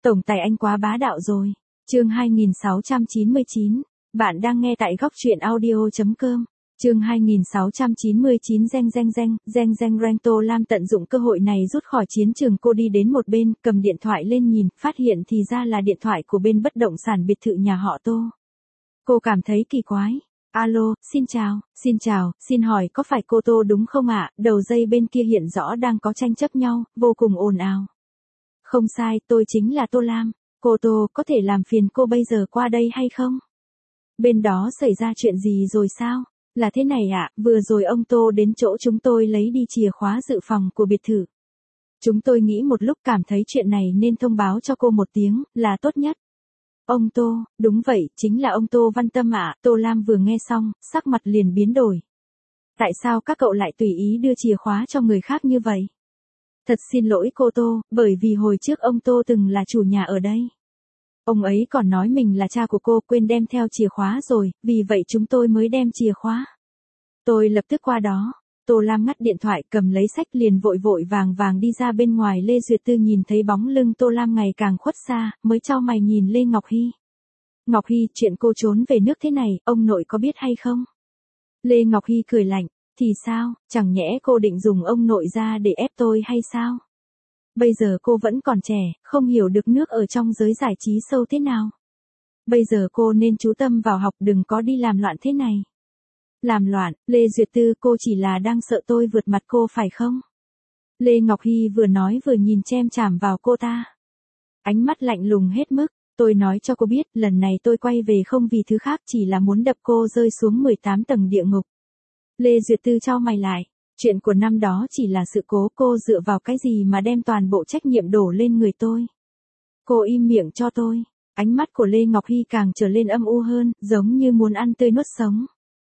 Tổng tài anh quá bá đạo rồi. Chương 2699. Bạn đang nghe tại góc truyện audio.com. Chương 2699 reng Tô Lam tận dụng cơ hội này rút khỏi chiến trường. Cô đi đến một bên, cầm điện thoại lên nhìn, phát hiện thì ra là điện thoại của bên bất động sản biệt thự nhà họ Tô. Cô cảm thấy kỳ quái. Alo, xin chào, xin hỏi có phải cô Tô đúng không ạ? Đầu dây bên kia hiện rõ đang có tranh chấp nhau, vô cùng ồn ào. Không sai, tôi chính là Tô Lam. Cô Tô, có thể làm phiền cô bây giờ qua đây hay không? Bên đó xảy ra chuyện gì rồi sao? Là thế này ạ, vừa rồi ông Tô đến chỗ chúng tôi lấy đi chìa khóa dự phòng của biệt thự. Chúng tôi nghĩ một lúc cảm thấy chuyện này nên thông báo cho cô một tiếng, là tốt nhất. Ông Tô, đúng vậy, chính là ông Tô Văn Tâm ạ. Tô Lam vừa nghe xong, sắc mặt liền biến đổi. Tại sao các cậu lại tùy ý đưa chìa khóa cho người khác như vậy? Thật xin lỗi cô Tô, bởi vì hồi trước ông Tô từng là chủ nhà ở đây. Ông ấy còn nói mình là cha của cô, quên đem theo chìa khóa rồi, vì vậy chúng tôi mới đem chìa khóa. Tôi lập tức qua đó. Tô Lam ngắt điện thoại, cầm lấy sách liền vội vàng đi ra bên ngoài. Lê Duyệt Tư nhìn thấy bóng lưng Tô Lam ngày càng khuất xa, mới chau mày nhìn Lê Ngọc Hy. Ngọc Hy, chuyện cô trốn về nước thế này, ông nội có biết hay không? Lê Ngọc Hy cười lạnh, thì sao, chẳng nhẽ cô định dùng ông nội ra để ép tôi hay sao? Bây giờ cô vẫn còn trẻ, không hiểu được nước ở trong giới giải trí sâu thế nào. Bây giờ cô nên chú tâm vào học, đừng có đi làm loạn thế này. Làm loạn, Lê Duyệt Tư, cô chỉ là đang sợ tôi vượt mặt cô phải không? Lê Ngọc Hy vừa nói vừa nhìn chem chằm vào cô ta. Ánh mắt lạnh lùng hết mức, tôi nói cho cô biết, lần này tôi quay về không vì thứ khác, chỉ là muốn đập cô rơi xuống 18 tầng địa ngục. Lê Duyệt Tư chau mày lại, chuyện của năm đó chỉ là sự cố, cô dựa vào cái gì mà đem toàn bộ trách nhiệm đổ lên người tôi? Cô im miệng cho tôi. Ánh mắt của Lê Ngọc Hy càng trở lên âm u hơn, giống như muốn ăn tươi nuốt sống.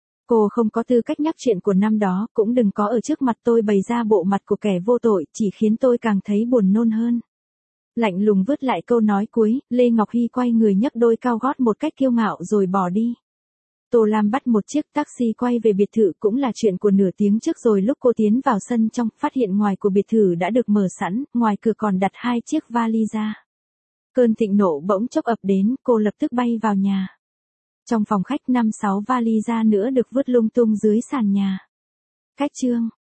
Cô không có tư cách nhắc chuyện của năm đó, cũng đừng có ở trước mặt tôi bày ra bộ mặt của kẻ vô tội, chỉ khiến tôi càng thấy buồn nôn hơn. Lạnh lùng vứt lại câu nói cuối, Lê Ngọc Hy quay người nhấc đôi cao gót một cách kiêu ngạo rồi bỏ đi. Tô Lam bắt một chiếc taxi quay về biệt thự, cũng là chuyện của nửa tiếng trước rồi. Lúc cô tiến vào sân trong, phát hiện ngoài của biệt thự đã được mở sẵn, ngoài cửa còn đặt 2 chiếc vali ra. Cơn thịnh nộ bỗng chốc ập đến, cô lập tức bay vào nhà. Trong phòng khách 5-6 vali ra nữa được vứt lung tung dưới sàn nhà. Cách chương